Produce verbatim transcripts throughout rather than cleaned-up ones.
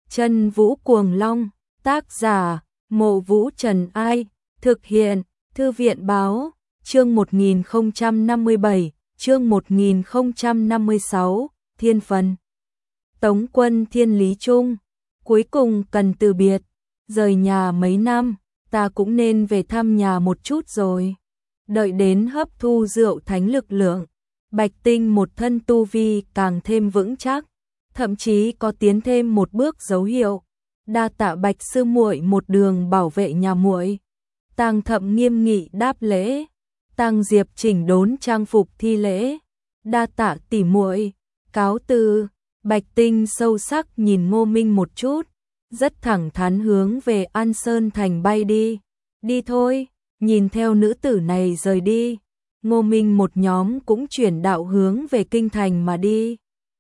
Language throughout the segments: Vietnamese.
Chân Vũ Cuồng Long, tác giả, Mộ Vũ Trần Ai, thực hiện, Thư viện Báo, chương một nghìn không trăm năm mươi bảy, chương một nghìn không trăm năm mươi sáu, Thiên Phần. Tống quân Thiên Lý Trung, cuối cùng cần từ biệt, rời nhà mấy năm, ta cũng nên về thăm nhà một chút rồi. Đợi đến hấp thu rượu thánh lực lượng, Bạch Tinh một thân tu vi càng thêm vững chắc, thậm chí có tiến thêm một bước dấu hiệu. Đa tạ Bạch sư muội một đường bảo vệ nhà muội. Tang Thậm nghiêm nghị đáp lễ. Tang Diệp chỉnh đốn trang phục thi lễ. Đa tạ tỷ muội, cáo từ. Bạch Tinh sâu sắc nhìn Ngô Minh một chút, rất thẳng thắn hướng về An Sơn thành bay đi. Đi thôi, nhìn theo nữ tử này rời đi. Ngô Minh một nhóm cũng chuyển đạo hướng về kinh thành mà đi.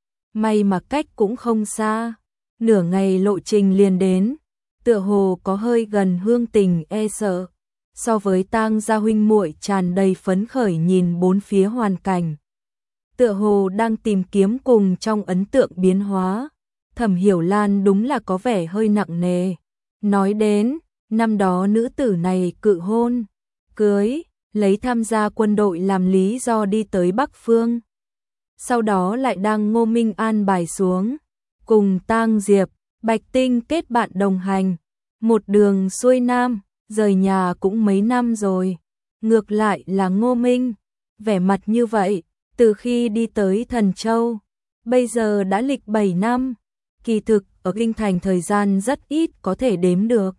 May mà cách cũng không xa, nửa ngày lộ trình liền đến, tựa hồ có hơi gần Hương Tình e sợ. So với Tang gia huynh muội tràn đầy phấn khởi nhìn bốn phía hoàn cảnh, tựa hồ đang tìm kiếm cùng trong ấn tượng biến hóa. Thẩm Hiểu Lan đúng là có vẻ hơi nặng nề. Nói đến, năm đó nữ tử này cự hôn, cưới, lấy tham gia quân đội làm lý do đi tới Bắc Phương. Sau đó lại đang Ngô Minh an bài xuống, cùng Tang Diệp, Bạch Tinh kết bạn đồng hành, một đường xuôi nam, rời nhà cũng mấy năm rồi. Ngược lại là Ngô Minh, vẻ mặt như vậy, từ khi đi tới Thần Châu, bây giờ đã lịch bảy năm, kỳ thực ở kinh thành thời gian rất ít có thể đếm được.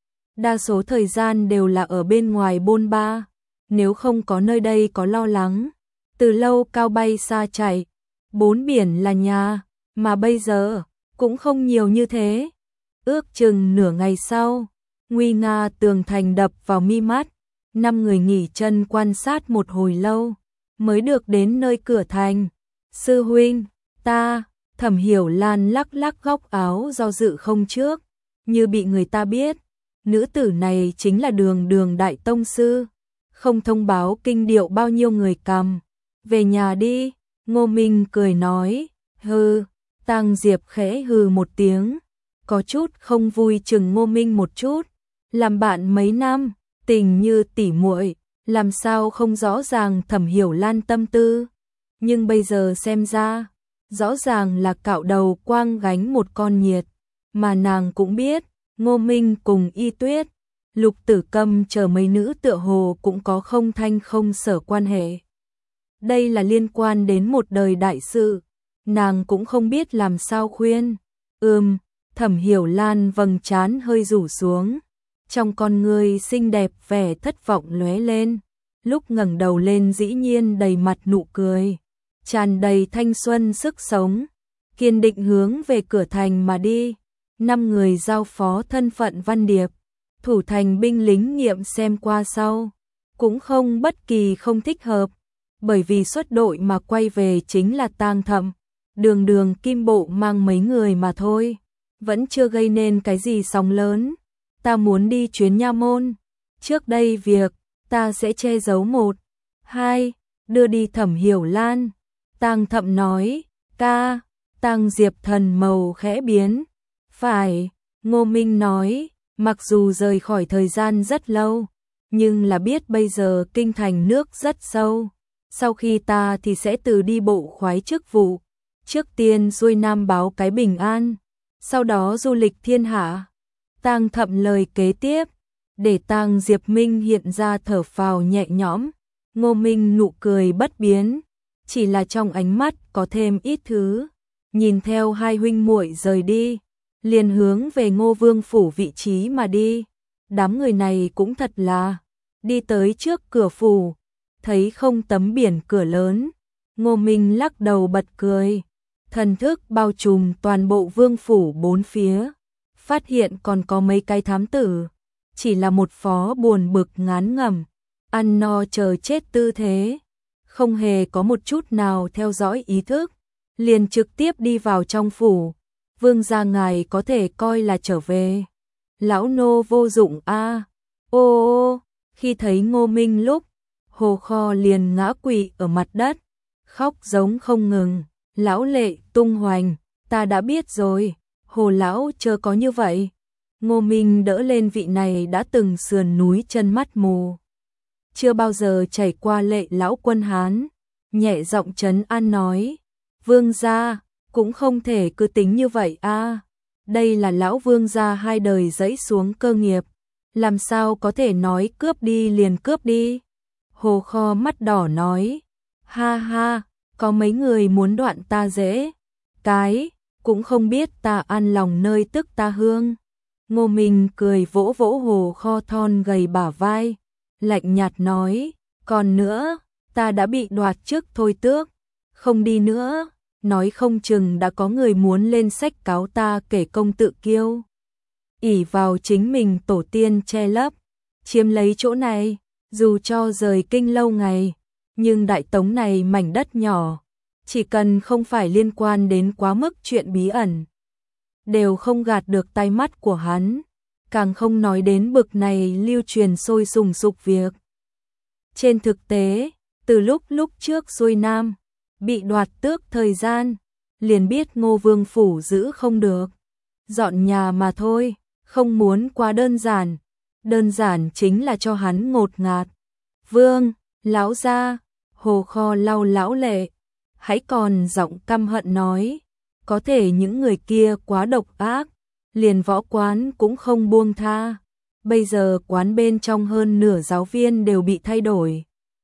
Đa số thời gian đều là ở bên ngoài bôn ba, nếu không có nơi đây có lo lắng, từ lâu cao bay xa chạy, bốn biển là nhà, mà bây giờ cũng không nhiều như thế. Ước chừng nửa ngày sau, nguy nga tường thành đập vào mi mắt, năm người nghỉ chân quan sát một hồi lâu, mới được đến nơi cửa thành. Sư huynh, ta, Thẩm Hiểu Lan lắc lắc góc áo do dự không trước, như bị người ta biết, nữ tử này chính là Đường Đường đại tông sư, không thông báo kinh điệu bao nhiêu người cầm. Về nhà đi, Ngô Minh cười nói. Hừ. Tang Diệp khẽ hừ một tiếng, có chút không vui chừng Ngô Minh một chút. Làm bạn mấy năm, tình như tỉ muội, làm sao không rõ ràng Thẩm Hiểu Lan tâm tư. Nhưng bây giờ xem ra, rõ ràng là cạo đầu quang gánh một con nhiệt. Mà nàng cũng biết, Ngô Minh cùng Y Tuyết, Lục Tử Câm chờ mấy nữ tựa hồ cũng có không thanh không sở quan hệ. Đây là liên quan đến một đời đại sự, nàng cũng không biết làm sao khuyên. Ừm, Thẩm Hiểu Lan vầng trán hơi rủ xuống, trong con ngươi xinh đẹp vẻ thất vọng lóe lên, lúc ngẩng đầu lên dĩ nhiên đầy mặt nụ cười, tràn đầy thanh xuân sức sống, kiên định hướng về cửa thành mà đi. Năm người giao phó thân phận văn điệp, thủ thành binh lính nghiệm xem qua sau, cũng không bất kỳ không thích hợp, bởi vì xuất đội mà quay về chính là Tang Thậm, Đường Đường Kim Bộ mang mấy người mà thôi, vẫn chưa gây nên cái gì sóng lớn. Ta muốn đi chuyến nha môn, trước đây việc ta sẽ che giấu một, hai, đưa đi Thẩm Hiểu Lan. Tang Thậm nói. Ca. Tang Diệp thần màu khẽ biến. Phải. Ngô Minh nói, mặc dù rời khỏi thời gian rất lâu, nhưng là biết bây giờ kinh thành nước rất sâu. Sau khi ta thì sẽ từ đi bộ khoái chức vụ, trước tiên xuôi nam báo cái bình an, sau đó du lịch thiên hạ. Tang Thậm lời kế tiếp, để Tang Diệp Minh hiện ra thở phào nhẹ nhõm. Ngô Minh nụ cười bất biến, chỉ là trong ánh mắt có thêm ít thứ. Nhìn theo hai huynh muội rời đi, liền hướng về Ngô Vương phủ vị trí mà đi. Đám người này cũng thật là, đi tới trước cửa phủ, thấy không tấm biển cửa lớn, Ngô Minh lắc đầu bật cười, thần thức bao trùm toàn bộ vương phủ bốn phía, phát hiện còn có mấy cái thám tử, chỉ là một phó buồn bực ngán ngẩm, ăn no chờ chết tư thế, không hề có một chút nào theo dõi ý thức, liền trực tiếp đi vào trong phủ. Vương gia ngài có thể coi là trở về. Lão nô vô dụng a. À. Ô ô, khi thấy Ngô Minh lúc, Hồ Kho liền ngã quỵ ở mặt đất, khóc giống không ngừng. Lão lệ tung hoành, ta đã biết rồi, Hồ lão chớ có như vậy. Ngô Minh đỡ lên vị này đã từng sườn núi chân mắt mù, chưa bao giờ chảy qua lệ lão quân Hán, nhẹ giọng trấn an nói, vương gia, cũng không thể cứ tính như vậy a. Đây là lão vương gia hai đời dẫy xuống cơ nghiệp, làm sao có thể nói cướp đi liền cướp đi. Hồ Kho mắt đỏ nói, ha ha, có mấy người muốn đoạn ta dễ, cái, cũng không biết ta an lòng nơi tức ta hương. Ngô Minh cười vỗ vỗ Hồ Kho thon gầy bả vai, lạnh nhạt nói, còn nữa, ta đã bị đoạt trước thôi tước, không đi nữa, nói không chừng đã có người muốn lên sách cáo ta kể công tự kiêu. Ỷ vào chính mình tổ tiên che lấp, chiếm lấy chỗ này, dù cho rời kinh lâu ngày, nhưng Đại Tống này mảnh đất nhỏ, chỉ cần không phải liên quan đến quá mức chuyện bí ẩn, đều không gạt được tai mắt của hắn, càng không nói đến bực này lưu truyền sôi sùng sục việc. Trên thực tế, từ lúc lúc trước xuôi nam, bị đoạt tước thời gian, liền biết Ngô Vương phủ giữ không được, dọn nhà mà thôi, không muốn quá đơn giản, đơn giản chính là cho hắn ngột ngạt. Vương, lão gia, Hồ Kho lau lão lệ, hãy còn giọng căm hận nói, có thể những người kia quá độc ác, liền võ quán cũng không buông tha. Bây giờ quán bên trong hơn nửa giáo viên đều bị thay đổi,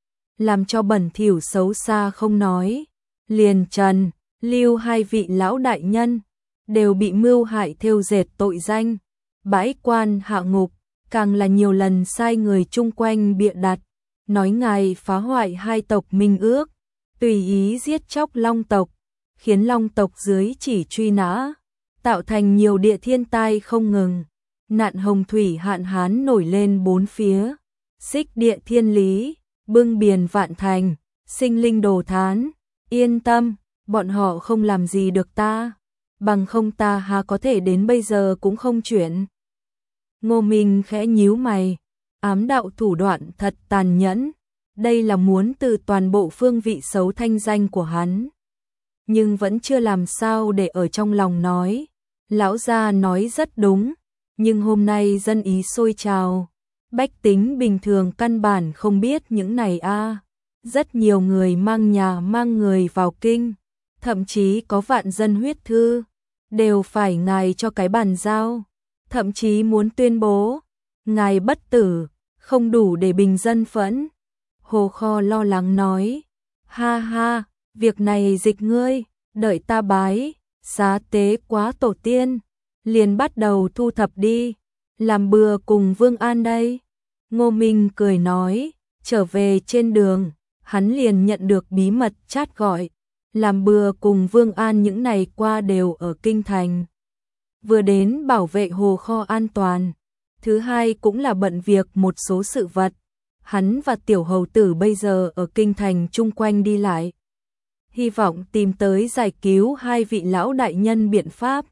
làm cho bẩn thỉu xấu xa không nói, liền Trần, Lưu hai vị lão đại nhân đều bị mưu hại thêu dệt tội danh, bãi quan hạ ngục, càng là nhiều lần sai người chung quanh bịa đặt, nói ngài phá hoại hai tộc minh ước, tùy ý giết chóc Long tộc, khiến Long tộc dưới chỉ truy nã, tạo thành nhiều địa thiên tai không ngừng, nạn hồng thủy hạn hán nổi lên bốn phía, xích địa thiên lý, bưng biển vạn thành, sinh linh đồ thán, yên tâm, bọn họ không làm gì được ta, bằng không ta há có thể đến bây giờ cũng không chuyển. Ngô Minh khẽ nhíu mày, ám đạo thủ đoạn thật tàn nhẫn, đây là muốn từ toàn bộ phương vị xấu thanh danh của hắn. Nhưng vẫn chưa làm sao để ở trong lòng nói, lão gia nói rất đúng, nhưng hôm nay dân ý sôi trào, bách tính bình thường căn bản không biết những này a. Rất nhiều người mang nhà mang người vào kinh, thậm chí có vạn dân huyết thư, đều phải ngài cho cái bàn giao, thậm chí muốn tuyên bố, ngài bất tử, không đủ để bình dân phẫn. Hồ Kho lo lắng nói, ha ha, việc này dịch ngươi, đợi ta bái, xá tế quá tổ tiên, liền bắt đầu thu thập đi, làm bừa cùng Vương An đây. Ngô Minh cười nói, trở về trên đường, hắn liền nhận được bí mật chat gọi, làm bừa cùng Vương An những ngày qua đều ở kinh thành. Vừa đến bảo vệ Hồ Kho an toàn, thứ hai cũng là bận việc một số sự vật. Hắn và tiểu hầu tử bây giờ ở kinh thành chung quanh đi lại, hy vọng tìm tới giải cứu hai vị lão đại nhân biện pháp.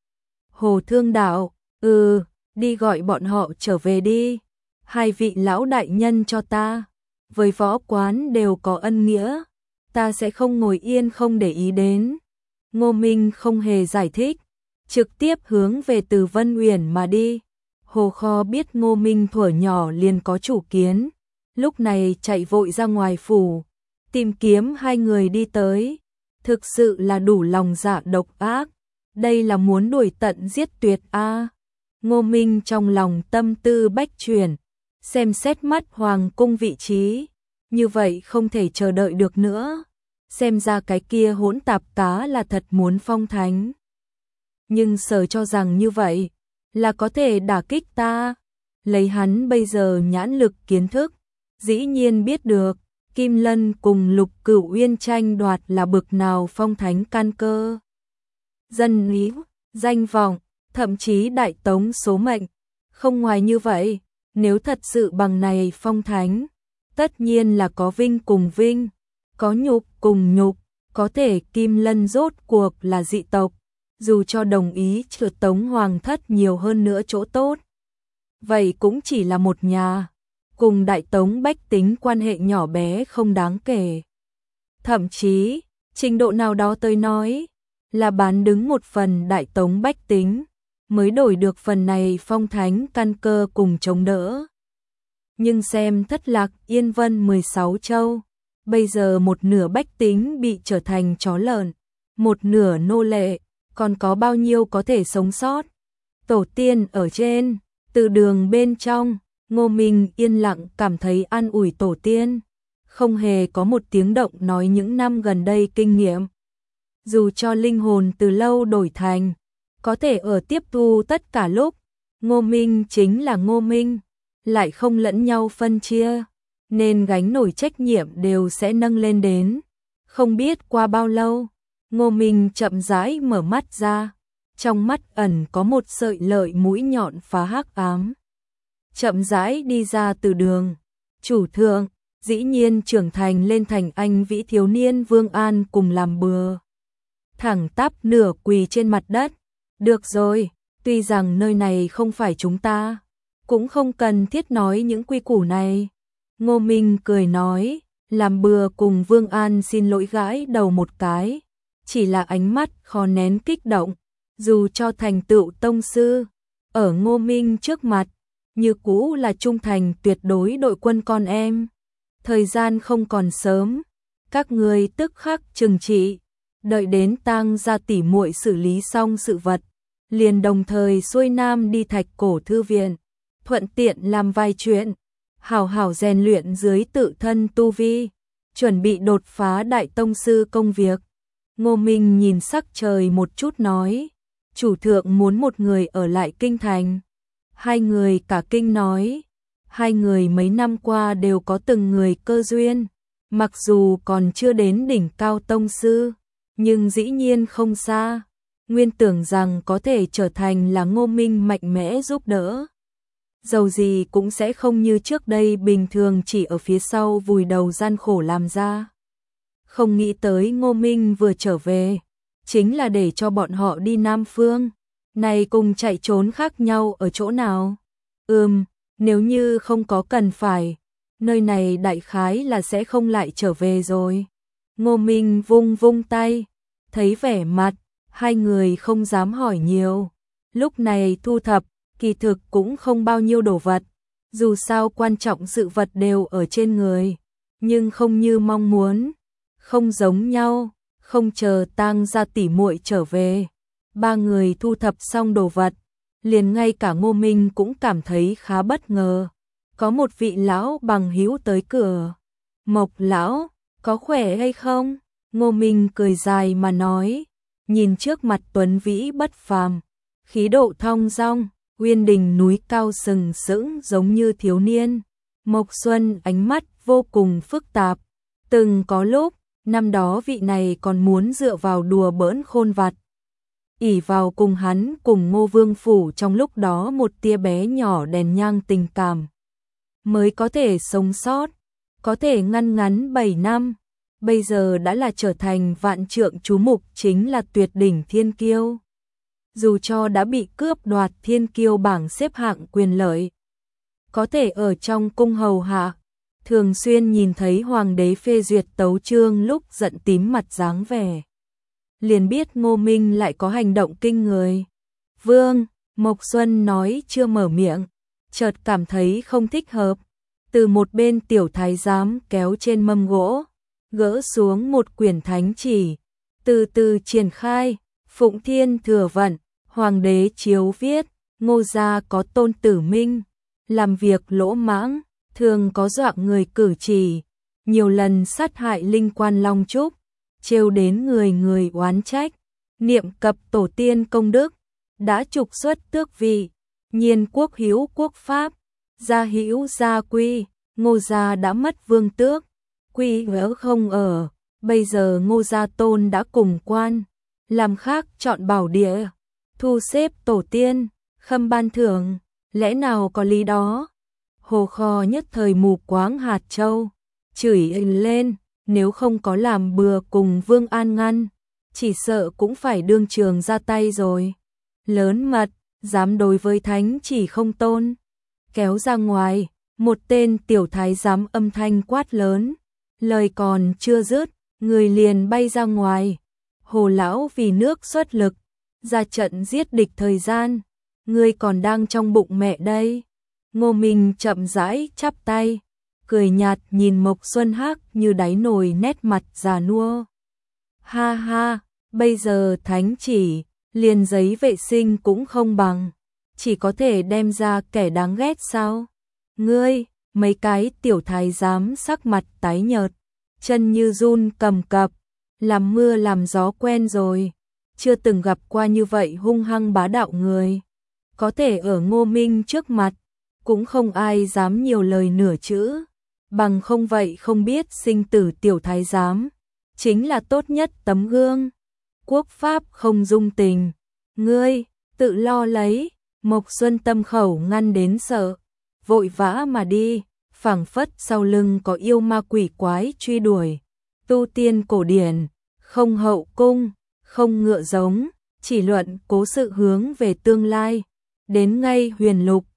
Hồ Thương Đạo, ừ, đi gọi bọn họ trở về đi, hai vị lão đại nhân cho ta, với võ quán đều có ân nghĩa, ta sẽ không ngồi yên không để ý đến. Ngô Minh không hề giải thích, trực tiếp hướng về Từ Vân Uyển mà đi. Hồ Kho biết Ngô Minh thuở nhỏ liền có chủ kiến, lúc này chạy vội ra ngoài phủ, tìm kiếm hai người đi tới, thực sự là đủ lòng dạ độc ác, đây là muốn đuổi tận giết tuyệt a. À. Ngô Minh trong lòng tâm tư bách chuyển, xem xét mắt hoàng cung vị trí, như vậy không thể chờ đợi được nữa, xem ra cái kia hỗn tạp cá là thật muốn phong thánh. Nhưng Sở cho rằng như vậy là có thể đả kích ta, lấy hắn bây giờ nhãn lực kiến thức, dĩ nhiên biết được Kim Lân cùng Lục Cửu Uyên tranh đoạt là bực nào phong thánh can cơ. Dân lý, danh vọng, thậm chí Đại Tống số mệnh, không ngoài như vậy, nếu thật sự bằng này phong thánh, tất nhiên là có vinh cùng vinh, có nhục cùng nhục, có thể Kim Lân rốt cuộc là dị tộc, dù cho đồng ý trượt Tống Hoàng thất nhiều hơn nữa chỗ tốt. Vậy cũng chỉ là một nhà, cùng Đại Tống bách tính quan hệ nhỏ bé không đáng kể. Thậm chí, trình độ nào đó tôi nói, là bán đứng một phần Đại Tống bách tính, mới đổi được phần này phong thánh căn cơ cùng chống đỡ. Nhưng xem Thất Lạc Yên Vân mười sáu châu, bây giờ một nửa bách tính bị trở thành chó lợn, một nửa nô lệ, còn có bao nhiêu có thể sống sót. Tổ tiên ở trên, từ đường bên trong, Ngô Minh yên lặng cảm thấy an ủi tổ tiên, không hề có một tiếng động nói những năm gần đây kinh nghiệm. Dù cho linh hồn từ lâu đổi thành, có thể ở tiếp thu tất cả lúc, Ngô Minh chính là Ngô Minh, lại không lẫn nhau phân chia, nên gánh nổi trách nhiệm đều sẽ nâng lên đến. Không biết qua bao lâu, Ngô Minh chậm rãi mở mắt ra, trong mắt ẩn có một sợi lợi mũi nhọn phá hắc ám. Chậm rãi đi ra từ đường, chủ thượng, dĩ nhiên trưởng thành lên thành anh vĩ thiếu niên Vương An cùng làm bừa. Thẳng tắp nửa quỳ trên mặt đất, được rồi, tuy rằng nơi này không phải chúng ta, cũng không cần thiết nói những quy củ này. Ngô Minh cười nói, làm bừa cùng Vương An xin lỗi gãi đầu một cái, chỉ là ánh mắt khó nén kích động, dù cho thành tựu tông sư, ở Ngô Minh trước mặt, như cũ là trung thành tuyệt đối đội quân con em. Thời gian không còn sớm, các người tức khắc trừng trị, đợi đến tang gia tỷ muội xử lý xong sự vật, liền đồng thời xuôi nam đi Thạch Cổ thư viện, thuận tiện làm vài chuyện, hào hào rèn luyện dưới tự thân tu vi, chuẩn bị đột phá đại tông sư công việc. Ngô Minh nhìn sắc trời một chút nói, chủ thượng muốn một người ở lại kinh thành. Hai người cả kinh nói, hai người mấy năm qua đều có từng người cơ duyên, mặc dù còn chưa đến đỉnh cao tông sư, nhưng dĩ nhiên không xa, nguyên tưởng rằng có thể trở thành là Ngô Minh mạnh mẽ giúp đỡ. Dầu gì cũng sẽ không như trước đây bình thường chỉ ở phía sau vùi đầu gian khổ làm ra. Không nghĩ tới Ngô Minh vừa trở về, chính là để cho bọn họ đi Nam Phương, này cùng chạy trốn khác nhau ở chỗ nào? Ừm, nếu như không có cần phải, nơi này đại khái là sẽ không lại trở về rồi. Ngô Minh vung vung tay, thấy vẻ mặt, hai người không dám hỏi nhiều. Lúc này thu thập, kỳ thực cũng không bao nhiêu đồ vật, dù sao quan trọng sự vật đều ở trên người, nhưng không như mong muốn, không giống nhau, không chờ tang gia tỷ muội trở về. Ba người thu thập xong đồ vật, liền ngay cả Ngô Minh cũng cảm thấy khá bất ngờ. Có một vị lão bằng hữu tới cửa. Mộc lão, có khỏe hay không? Ngô Minh cười dài mà nói, nhìn trước mặt tuấn vĩ bất phàm, khí độ thong dong, uyên đình núi cao sừng sững giống như thiếu niên. Mộc Xuân ánh mắt vô cùng phức tạp, từng có lúc, năm đó vị này còn muốn dựa vào đùa bỡn khôn vặt, ỷ vào cùng hắn cùng Ngô Vương phủ trong lúc đó một tia bé nhỏ đèn nhang tình cảm, mới có thể sống sót, có thể ngăn ngắn bảy năm, bây giờ đã là trở thành vạn trượng chú mục, chính là tuyệt đỉnh thiên kiêu. Dù cho đã bị cướp đoạt thiên kiêu bảng xếp hạng quyền lợi, có thể ở trong cung hầu hạ, thường xuyên nhìn thấy hoàng đế phê duyệt tấu chương lúc giận tím mặt dáng vẻ, liền biết Ngô Minh lại có hành động kinh người. Vương, Mộc Xuân nói chưa mở miệng, chợt cảm thấy không thích hợp, từ một bên tiểu thái giám kéo trên mâm gỗ, gỡ xuống một quyển thánh chỉ, từ từ triển khai, Phụng Thiên Thừa Vận, hoàng đế chiếu viết, Ngô gia có tôn tử Minh, làm việc lỗ mãng, thường có dọa người cử chỉ, nhiều lần sát hại linh quan Long Trúc, trêu đến người người oán trách, niệm cập tổ tiên công đức, đã trục xuất tước vị, nhiên quốc hữu quốc pháp, gia hữu gia quy, Ngô gia đã mất vương tước, quy gỡ không ở, bây giờ Ngô gia tôn đã cùng quan, làm khác chọn bảo địa, thu xếp tổ tiên, khâm ban thưởng, lẽ nào có lý đó? Hồ Kho nhất thời mù quáng hạt châu, chửi lên, nếu không có làm bừa cùng Vương An ngăn, chỉ sợ cũng phải đương trường ra tay rồi. Lớn mật, dám đối với thánh chỉ không tôn. Kéo ra ngoài, một tên tiểu thái giám âm thanh quát lớn, lời còn chưa dứt, người liền bay ra ngoài. Hồ lão vì nước xuất lực, ra trận giết địch thời gian, ngươi còn đang trong bụng mẹ đây. Ngô Minh chậm rãi chắp tay, cười nhạt nhìn Mộc Xuân Hắc như đáy nồi nét mặt già nua. Ha ha, bây giờ thánh chỉ, liền giấy vệ sinh cũng không bằng, chỉ có thể đem ra kẻ đáng ghét sao? Ngươi, mấy cái tiểu thái giám sắc mặt tái nhợt, chân như run cầm cập, làm mưa làm gió quen rồi, chưa từng gặp qua như vậy hung hăng bá đạo người. Có thể ở Ngô Minh trước mặt, cũng không ai dám nhiều lời nửa chữ, bằng không vậy không biết sinh tử tiểu thái giám, chính là tốt nhất tấm gương. Quốc pháp không dung tình, ngươi, tự lo lấy. Mộc Xuân Tâm khẩu ngăn đến sợ, vội vã mà đi, phảng phất sau lưng có yêu ma quỷ quái truy đuổi. Tu tiên cổ điển, không hậu cung, không ngựa giống, chỉ luận cố sự hướng về tương lai. Đến ngay huyền lục,